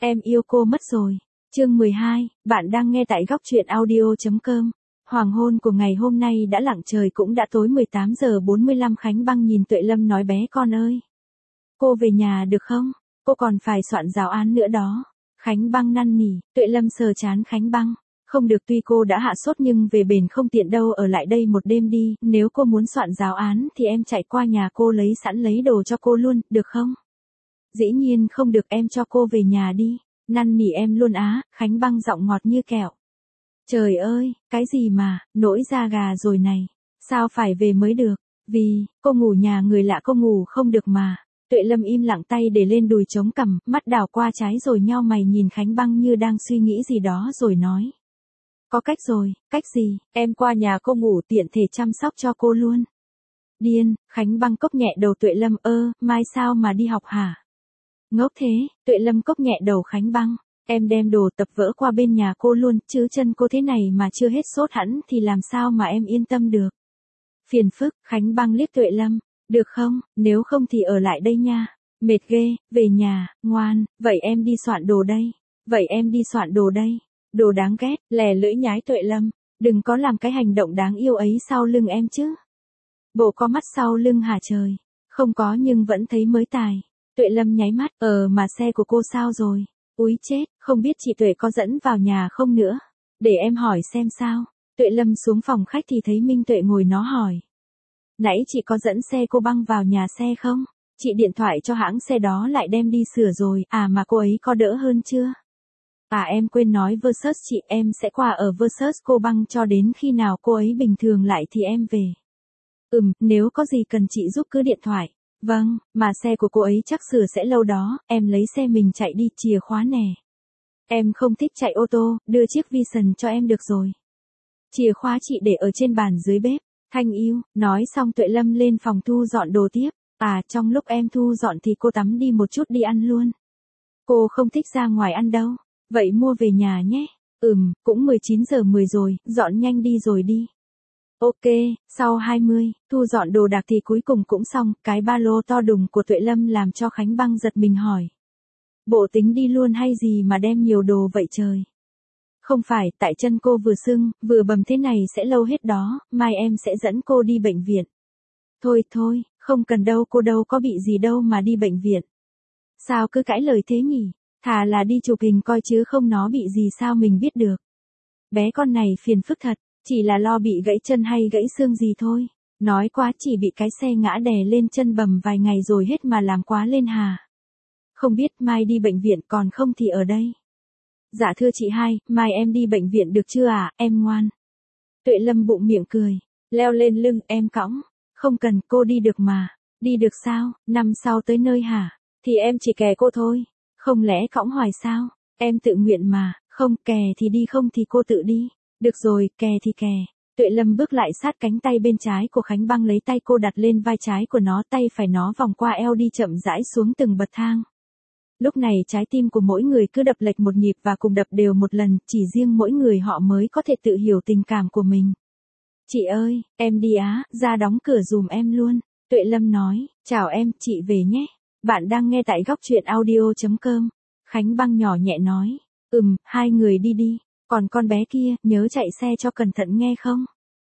Em yêu cô mất rồi. Chương 12, bạn đang nghe tại góc truyện audio.com. Hoàng hôn của ngày hôm nay đã lặng, trời cũng đã tối. 18 giờ 45. Khánh Băng nhìn Tuệ Lâm nói, bé con ơi, cô về nhà được không? Cô còn phải soạn giáo án nữa đó. Khánh Băng năn nỉ. Tuệ Lâm sờ trán Khánh Băng. Không được, tuy cô đã hạ sốt nhưng về bển không tiện đâu, ở lại đây một đêm đi, nếu cô muốn soạn giáo án thì em chạy qua nhà cô lấy sẵn lấy đồ cho cô luôn, được không? Dĩ nhiên không được, em cho cô về nhà đi. Năn nỉ em luôn á. Khánh Băng giọng ngọt như kẹo. Trời ơi, cái gì mà, nổi da gà rồi này. Sao phải về mới được? Vì, cô ngủ nhà người lạ, cô ngủ không được mà. Tuệ Lâm im lặng, tay để lên đùi chống cằm, mắt đảo qua trái rồi nheo mày nhìn Khánh Băng như đang suy nghĩ gì đó rồi nói. Có cách rồi. Cách gì? Em qua nhà cô ngủ tiện thể chăm sóc cho cô luôn. Điên. Khánh Băng cốc nhẹ đầu Tuệ Lâm. Mai sao mà đi học hả? Ngốc thế. Tuệ Lâm cốc nhẹ đầu Khánh Băng. Em đem đồ tập vở qua bên nhà cô luôn, chứ chân cô thế này mà chưa hết sốt hẳn thì làm sao mà em yên tâm được. Phiền phức. Khánh Băng liếc Tuệ Lâm. Được không, nếu không thì ở lại đây nha. Mệt ghê, về nhà, ngoan, vậy em đi soạn đồ đây. Vậy em đi soạn đồ đây. Đồ đáng ghét, lè lưỡi nhái Tuệ Lâm. Đừng có làm cái hành động đáng yêu ấy sau lưng em chứ. Bộ có mắt sau lưng hả trời? Không có nhưng vẫn thấy mới tài. Tuệ Lâm nháy mắt. Mà xe của cô sao rồi? Úi chết, không biết chị Tuệ có dẫn vào nhà không nữa. Để em hỏi xem sao. Tuệ Lâm xuống phòng khách thì thấy Minh Tuệ ngồi, nó hỏi. Nãy chị có dẫn xe cô Băng vào nhà xe không? Chị điện thoại cho hãng xe đó lại đem đi sửa rồi. À mà cô ấy có đỡ hơn chưa? À em quên nói Versus chị, em sẽ qua ở Versus cô Băng cho đến khi nào cô ấy bình thường lại thì em về. Nếu có gì cần chị giúp cứ điện thoại. Vâng, mà xe của cô ấy chắc sửa sẽ lâu đó, em lấy xe mình chạy đi, chìa khóa nè. Em không thích chạy ô tô, đưa chiếc Vision cho em được rồi. Chìa khóa chị để ở trên bàn dưới bếp. Thanh yêu. Nói xong Tuệ Lâm lên phòng thu dọn đồ tiếp. À, trong lúc em thu dọn thì cô tắm đi một chút đi ăn luôn. Cô không thích ra ngoài ăn đâu. Vậy mua về nhà nhé. Cũng 19 giờ 10 rồi, dọn nhanh đi rồi đi. Ok, sau 20, thu dọn đồ đạc thì cuối cùng cũng xong. Cái ba lô to đùng của Tuệ Lâm làm cho Khánh Băng giật mình hỏi. Bộ tính đi luôn hay gì mà đem nhiều đồ vậy trời? Không phải, tại chân cô vừa sưng, vừa bầm thế này sẽ lâu hết đó, mai em sẽ dẫn cô đi bệnh viện. Thôi, không cần đâu, cô đâu có bị gì đâu mà đi bệnh viện. Sao cứ cãi lời thế nhỉ? Thà là đi chụp hình coi chứ không nó bị gì sao mình biết được. Bé con này phiền phức thật, chỉ là lo bị gãy chân hay gãy xương gì thôi. Nói quá, chỉ bị cái xe ngã đè lên chân bầm vài ngày rồi hết mà làm quá lên hà. Không biết, mai đi bệnh viện, còn không thì ở đây. Dạ thưa chị hai, mai em đi bệnh viện được chưa ạ, em ngoan. Tuệ Lâm bụng miệng cười, leo lên lưng em cõng. Không cần, cô đi được mà. Đi được sao, năm sau tới nơi hả? Thì em chỉ kè cô thôi. Không lẽ cõng hoài sao? Em tự nguyện mà, không kè thì đi, không thì cô tự đi. Được rồi, kè thì kè. Tuệ Lâm bước lại sát cánh tay bên trái của Khánh Băng, lấy tay cô đặt lên vai trái của nó, tay phải nó vòng qua eo đi chậm rãi xuống từng bậc thang. Lúc này trái tim của mỗi người cứ đập lệch một nhịp và cùng đập đều một lần, chỉ riêng mỗi người họ mới có thể tự hiểu tình cảm của mình. Chị ơi, em đi á, ra đóng cửa dùm em luôn. Tuệ Lâm nói, chào em, chị về nhé. Bạn đang nghe tại góc truyện audio.com. Khánh Băng nhỏ nhẹ nói, hai người đi đi, còn con bé kia, nhớ chạy xe cho cẩn thận nghe không?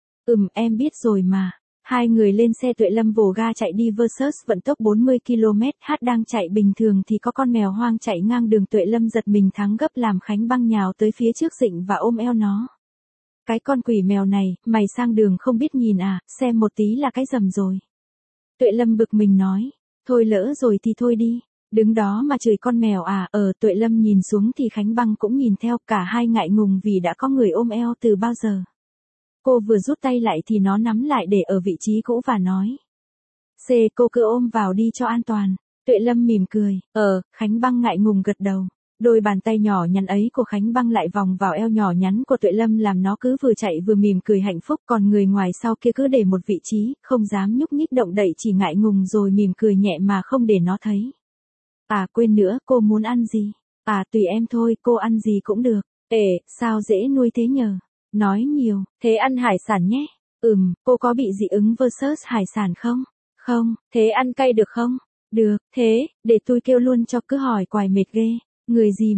Em biết rồi mà. Hai người lên xe, Tuệ Lâm vồ ga chạy đi. Versus vận tốc 40 km/h đang chạy bình thường thì có con mèo hoang chạy ngang đường. Tuệ Lâm giật mình thắng gấp làm Khánh Băng nhào tới phía trước dịnh và ôm eo nó. Cái con quỷ mèo này, mày sang đường không biết nhìn à, xem một tí là cái rầm rồi. Tuệ Lâm bực mình nói, thôi lỡ rồi thì thôi đi, đứng đó mà chửi con mèo à. Tuệ Lâm nhìn xuống thì Khánh Băng cũng nhìn theo, cả hai ngại ngùng vì đã có người ôm eo từ bao giờ. Cô vừa rút tay lại thì nó nắm lại để ở vị trí cũ và nói. Cô cứ ôm vào đi cho an toàn. Tuệ Lâm mỉm cười. Khánh Băng ngại ngùng gật đầu. Đôi bàn tay nhỏ nhắn ấy của Khánh Băng lại vòng vào eo nhỏ nhắn của Tuệ Lâm làm nó cứ vừa chạy vừa mỉm cười hạnh phúc, còn người ngoài sau kia cứ để một vị trí, không dám nhúc nhích động đậy, chỉ ngại ngùng rồi mỉm cười nhẹ mà không để nó thấy. À quên nữa, cô muốn ăn gì? À tùy em thôi, cô ăn gì cũng được. Sao dễ nuôi thế nhờ? Nói nhiều, thế ăn hải sản nhé. Cô có bị dị ứng Versus hải sản không? Không, thế ăn cay được không? Được, thế, để tôi kêu luôn cho, cứ hỏi hoài mệt ghê. Người gì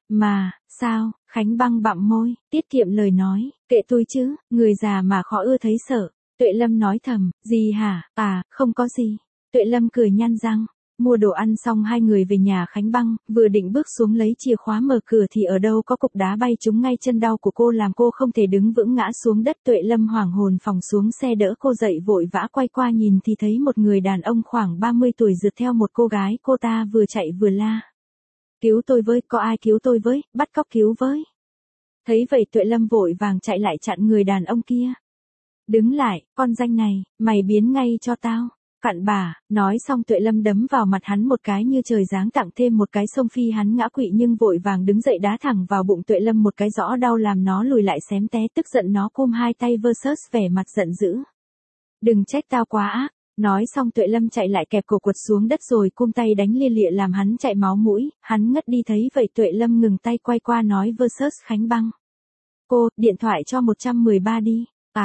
sao, Khánh Băng bặm môi, tiết kiệm lời nói, kệ tôi chứ, người già mà khó ưa thấy sợ. Tuệ Lâm nói thầm, gì hả, không có gì. Tuệ Lâm cười nhăn răng. Mua đồ ăn xong hai người về nhà Khánh Băng, vừa định bước xuống lấy chìa khóa mở cửa thì ở đâu có cục đá bay trúng ngay chân đau của cô làm cô không thể đứng vững ngã xuống đất. Tuệ Lâm hoảng hồn phóng xuống xe đỡ cô dậy vội vã quay qua nhìn thì thấy một người đàn ông khoảng 30 tuổi rượt theo một cô gái, cô ta vừa chạy vừa la. Cứu tôi với, có ai cứu tôi với, bắt cóc cứu với. Thấy vậy Tuệ Lâm vội vàng chạy lại chặn người đàn ông kia. Đứng lại, con danh này, mày biến ngay cho tao. Cặn bà, nói xong Tuệ Lâm đấm vào mặt hắn một cái như trời giáng tặng thêm một cái xông phi hắn ngã quỵ nhưng vội vàng đứng dậy đá thẳng vào bụng Tuệ Lâm một cái rõ đau làm nó lùi lại xém té tức giận nó cung hai tay versus vẻ mặt giận dữ. Đừng trách tao quá ác, nói xong Tuệ Lâm chạy lại kẹp cổ quật xuống đất rồi cung tay đánh lia lịa làm hắn chạy máu mũi, hắn ngất đi thấy vậy Tuệ Lâm ngừng tay quay qua nói versus Khánh Băng. Cô, điện thoại cho 113 đi.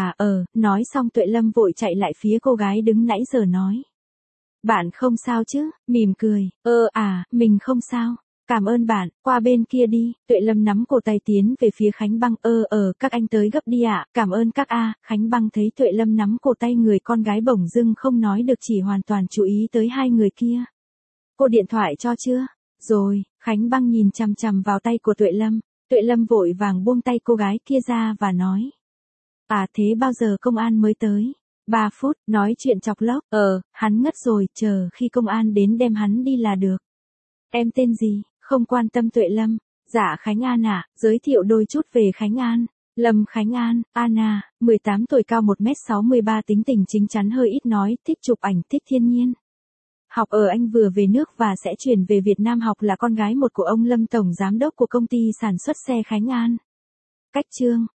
Nói xong Tuệ Lâm vội chạy lại phía cô gái đứng nãy giờ nói. Bạn không sao chứ, mỉm cười, mình không sao, cảm ơn bạn, qua bên kia đi. Tuệ Lâm nắm cổ tay tiến về phía Khánh Băng, các anh tới gấp đi ạ, cảm ơn các Khánh Băng thấy Tuệ Lâm nắm cổ tay người con gái bỗng dưng không nói được chỉ hoàn toàn chú ý tới hai người kia. Cô điện thoại cho chưa? Rồi, Khánh Băng nhìn chằm chằm vào tay của Tuệ Lâm vội vàng buông tay cô gái kia ra và nói. Thế bao giờ công an mới tới? 3 phút, nói chuyện chọc lóc, hắn ngất rồi, chờ khi công an đến đem hắn đi là được. Em tên gì? Không quan tâm Tuệ Lâm. Dạ Khánh An ạ, giới thiệu đôi chút về Khánh An. Lâm Khánh An, Anna, 18 tuổi cao 1m63 tính tình chính chắn hơi ít nói, thích chụp ảnh, thích thiên nhiên. Học ở Anh vừa về nước và sẽ chuyển về Việt Nam học là con gái một của ông Lâm tổng giám đốc của công ty sản xuất xe Khánh An. Cách chương